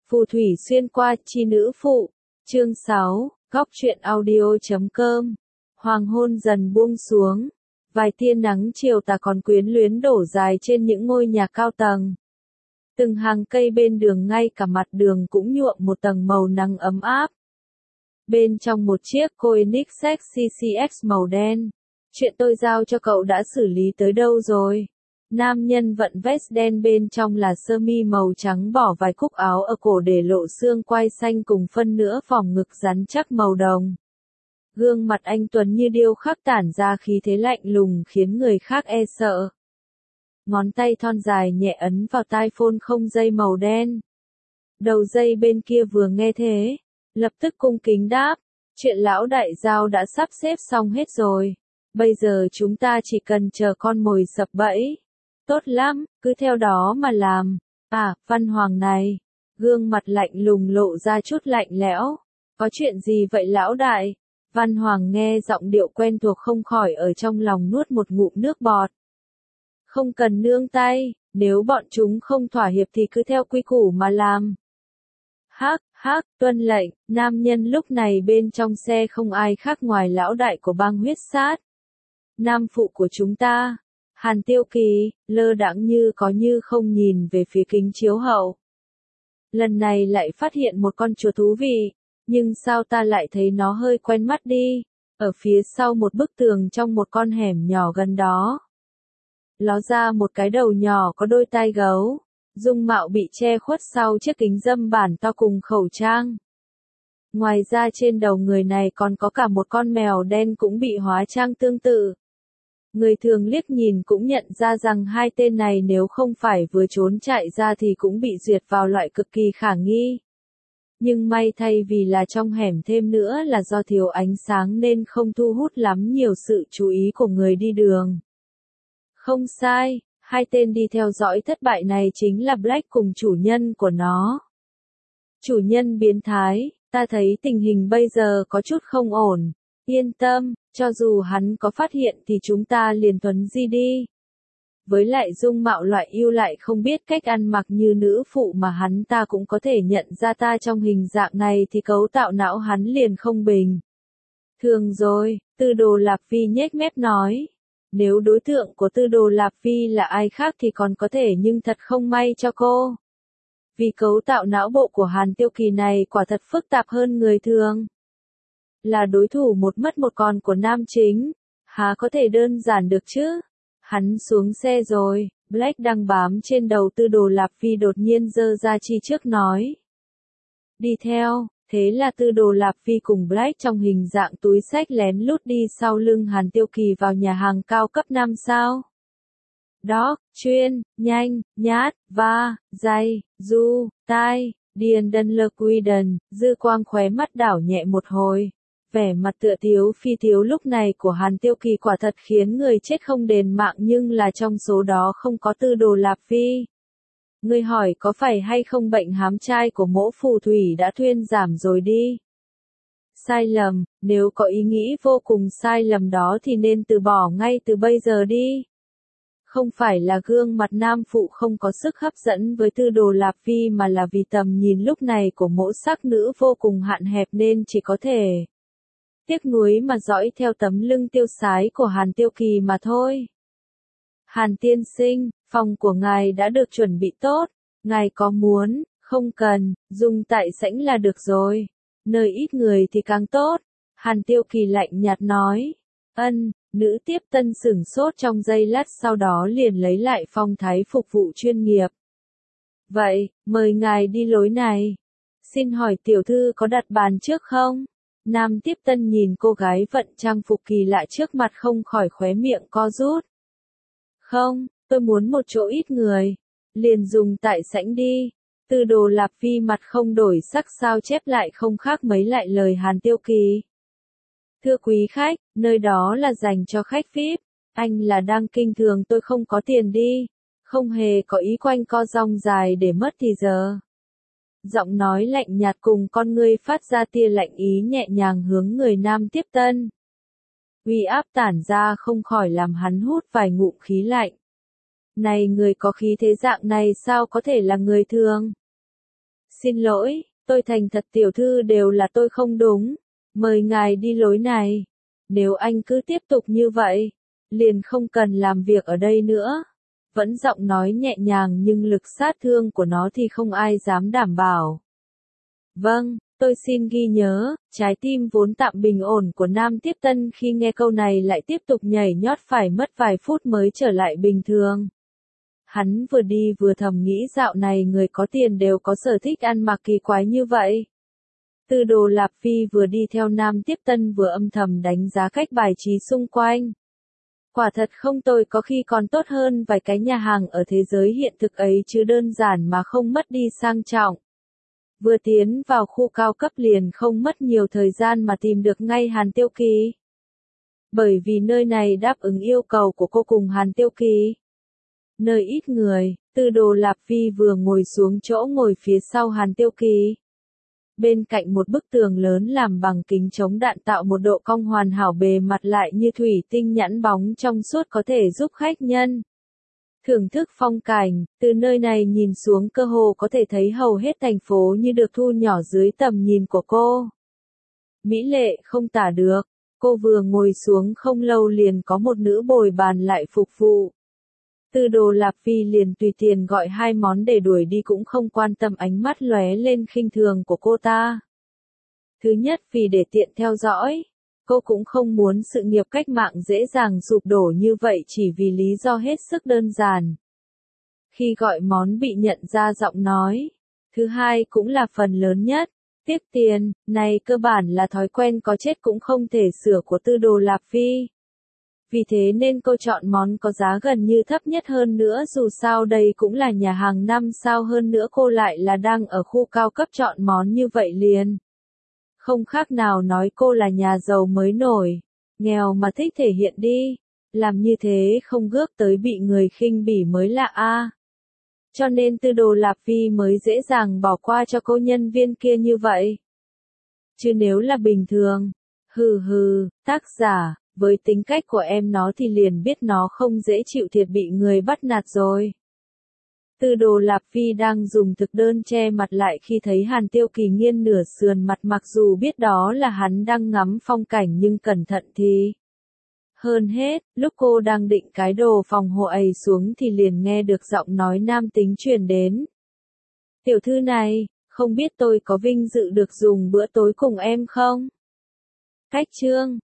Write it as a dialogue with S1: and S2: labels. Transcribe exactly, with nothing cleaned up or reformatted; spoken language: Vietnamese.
S1: Phù thủy xuyên qua, chi nữ phụ. Chương sáu, góc truyện audio chấm com. Hoàng hôn dần buông xuống. Vài tia nắng chiều tà còn quyến luyến đổ dài trên những ngôi nhà cao tầng. Từng hàng cây bên đường ngay cả mặt đường cũng nhuộm một tầng màu nắng ấm áp. Bên trong một chiếc Koenigsegg xê xê ích màu đen. Chuyện tôi giao cho cậu đã xử lý tới đâu rồi? Nam nhân vận vest đen bên trong là sơ mi màu trắng bỏ vài cúc áo ở cổ để lộ xương quai xanh cùng phân nửa vòng ngực rắn chắc màu đồng. Gương mặt anh Tuấn như điêu khắc tản ra khí thế lạnh lùng khiến người khác e sợ. Ngón tay thon dài nhẹ ấn vào tai phone không dây màu đen. Đầu dây bên kia vừa nghe thế, lập tức cung kính đáp, chuyện lão đại giao đã sắp xếp xong hết rồi. Bây giờ chúng ta chỉ cần chờ con mồi sập bẫy. Tốt lắm, cứ theo đó mà làm. À, Văn Hoàng này. Gương mặt lạnh lùng lộ ra chút lạnh lẽo. Có chuyện gì vậy lão đại? Văn Hoàng nghe giọng điệu quen thuộc không khỏi ở trong lòng nuốt một ngụm nước bọt. Không cần nương tay, nếu bọn chúng không thỏa hiệp thì cứ theo quy củ mà làm. Hắc, hắc, tuân lệnh, nam nhân lúc này bên trong xe không ai khác ngoài lão đại của bang huyết sát. Nam phụ của chúng ta. Hàn Tiêu Kỳ, lơ đãng như có như không nhìn về phía kính chiếu hậu. Lần này lại phát hiện một con chuột thú vị, nhưng sao ta lại thấy nó hơi quen mắt đi, ở phía sau một bức tường trong một con hẻm nhỏ gần đó. Ló ra một cái đầu nhỏ có đôi tai gấu, dung mạo bị che khuất sau chiếc kính râm bản to cùng khẩu trang. Ngoài ra trên đầu người này còn có cả một con mèo đen cũng bị hóa trang tương tự. Người thường liếc nhìn cũng nhận ra rằng hai tên này nếu không phải vừa trốn chạy ra thì cũng bị duyệt vào loại cực kỳ khả nghi. Nhưng may thay vì là trong hẻm thêm nữa là do thiếu ánh sáng nên không thu hút lắm nhiều sự chú ý của người đi đường. Không sai, hai tên đi theo dõi thất bại này chính là Black cùng chủ nhân của nó. Chủ nhân biến thái, ta thấy tình hình bây giờ có chút không ổn. Yên tâm, cho dù hắn có phát hiện thì chúng ta liền thuấn di đi. Với lại dung mạo loại yêu lại không biết cách ăn mặc như nữ phụ mà hắn ta cũng có thể nhận ra ta trong hình dạng này thì cấu tạo não hắn liền không bình. Thường rồi, Tư Đồ Lạp Phi nhếch mép nói. Nếu đối tượng của Tư Đồ Lạp Phi là ai khác thì còn có thể nhưng thật không may cho cô. Vì cấu tạo não bộ của Hàn Tiêu Kỳ này quả thật phức tạp hơn người thường. Là đối thủ một mất một còn của nam chính, há có thể đơn giản được chứ? Hắn xuống xe rồi, Black đang bám trên đầu Tư Đồ Lạp Phi đột nhiên giơ ra chi trước nói. Đi theo, thế là Tư Đồ Lạp Phi cùng Black trong hình dạng túi xách lén lút đi sau lưng Hàn Tiêu Kỳ vào nhà hàng cao cấp năm sao. Đó, chuyên, nhanh, nhát, va, dày, du, tai, điền đân lơ quy đần, dư quang khóe mắt đảo nhẹ một hồi. Vẻ mặt tựa thiếu phi thiếu lúc này của Hàn Tiêu Kỳ quả thật khiến người chết không đền mạng nhưng là trong số đó không có Tư Đồ Lạp Phi. Ngươi hỏi có phải hay không bệnh hám trai của mỗ phù thủy đã thuyên giảm rồi đi. Sai lầm, nếu có ý nghĩ vô cùng sai lầm đó thì nên từ bỏ ngay từ bây giờ đi. Không phải là gương mặt nam phụ không có sức hấp dẫn với Tư Đồ Lạp Phi mà là vì tầm nhìn lúc này của mỗ sắc nữ vô cùng hạn hẹp nên chỉ có thể tiếc nuối mà dõi theo tấm lưng tiêu sái của Hàn Tiêu Kỳ mà thôi. Hàn tiên sinh, phòng của ngài đã được chuẩn bị tốt, ngài có muốn, không cần, dùng tại sảnh là được rồi, nơi ít người thì càng tốt. Hàn Tiêu Kỳ lạnh nhạt nói, ân, nữ tiếp tân sửng sốt trong giây lát sau đó liền lấy lại phong thái phục vụ chuyên nghiệp. Vậy, mời ngài đi lối này. Xin hỏi tiểu thư có đặt bàn trước không? Nam tiếp tân nhìn cô gái vận trang phục kỳ lạ trước mặt không khỏi khóe miệng co rút. Không, tôi muốn một chỗ ít người. Liền dùng tại sảnh đi. Tư Đồ Lạp Phi mặt không đổi sắc sao chép lại không khác mấy lại lời Hàn Tiêu Kỳ. Thưa quý khách, nơi đó là dành cho khách vi ai pi. Anh là đang kinh thường tôi không có tiền đi. Không hề có ý quanh co rong dài để mất thì giờ. Giọng nói lạnh nhạt cùng con ngươi phát ra tia lạnh ý nhẹ nhàng hướng người nam tiếp tân. Uy áp tản ra không khỏi làm hắn hút vài ngụm khí lạnh. Này người có khí thế dạng này sao có thể là người thường? Xin lỗi, tôi thành thật tiểu thư đều là tôi không đúng. Mời ngài đi lối này. Nếu anh cứ tiếp tục như vậy, liền không cần làm việc ở đây nữa. Vẫn giọng nói nhẹ nhàng nhưng lực sát thương của nó thì không ai dám đảm bảo. Vâng, tôi xin ghi nhớ, trái tim vốn tạm bình ổn của Nam Tiếp Tân khi nghe câu này lại tiếp tục nhảy nhót phải mất vài phút mới trở lại bình thường. Hắn vừa đi vừa thầm nghĩ dạo này người có tiền đều có sở thích ăn mặc kỳ quái như vậy. Tư Đồ Lạp Phi vừa đi theo Nam Tiếp Tân vừa âm thầm đánh giá cách bài trí xung quanh. Quả thật không tồi, có khi còn tốt hơn vài cái nhà hàng ở thế giới hiện thực ấy chứ đơn giản mà không mất đi sang trọng. Vừa tiến vào khu cao cấp liền không mất nhiều thời gian mà tìm được ngay Hàn Tiêu Kỳ. Bởi vì nơi này đáp ứng yêu cầu của cô cùng Hàn Tiêu Kỳ. Nơi ít người, Tư Đồ Lạp Phi vừa ngồi xuống chỗ ngồi phía sau Hàn Tiêu Kỳ. Bên cạnh một bức tường lớn làm bằng kính chống đạn tạo một độ cong hoàn hảo, bề mặt lại như thủy tinh nhẵn bóng trong suốt có thể giúp khách nhân thưởng thức phong cảnh. Từ nơi này nhìn xuống cơ hồ có thể thấy hầu hết thành phố như được thu nhỏ dưới tầm nhìn của cô. Mỹ lệ không tả được, cô vừa ngồi xuống không lâu liền có một nữ bồi bàn lại phục vụ. Tư Đồ Lạp Phi liền tùy tiền gọi hai món để đuổi đi cũng không quan tâm ánh mắt lóe lên khinh thường của cô ta. Thứ nhất vì để tiện theo dõi, cô cũng không muốn sự nghiệp cách mạng dễ dàng sụp đổ như vậy chỉ vì lý do hết sức đơn giản. Khi gọi món bị nhận ra giọng nói. Thứ hai cũng là phần lớn nhất, tiếc tiền, này cơ bản là thói quen có chết cũng không thể sửa của Tư Đồ Lạp Phi. Vì thế nên cô chọn món có giá gần như thấp nhất, hơn nữa dù sao đây cũng là nhà hàng năm sao, hơn nữa cô lại là đang ở khu cao cấp, chọn món như vậy liền. Không khác nào nói cô là nhà giàu mới nổi, nghèo mà thích thể hiện đi, làm như thế không gước tới bị người khinh bỉ mới lạ a. Cho nên Tư Đồ Lạp Phi mới dễ dàng bỏ qua cho cô nhân viên kia như vậy. Chứ nếu là bình thường, hừ hừ, tác giả, với tính cách của em nó thì liền biết nó không dễ chịu thiệt bị người bắt nạt rồi. Tư Đồ Lạp Phi đang dùng thực đơn che mặt lại khi thấy Hàn Tiêu Kỳ nghiêng nửa sườn mặt, mặc dù biết đó là hắn đang ngắm phong cảnh nhưng cẩn thận thì. Hơn hết, lúc cô đang định cái đồ phòng hộ ấy xuống thì liền nghe được giọng nói nam tính truyền đến. Tiểu thư này, không biết tôi có vinh dự được dùng bữa tối cùng em không? Cách chương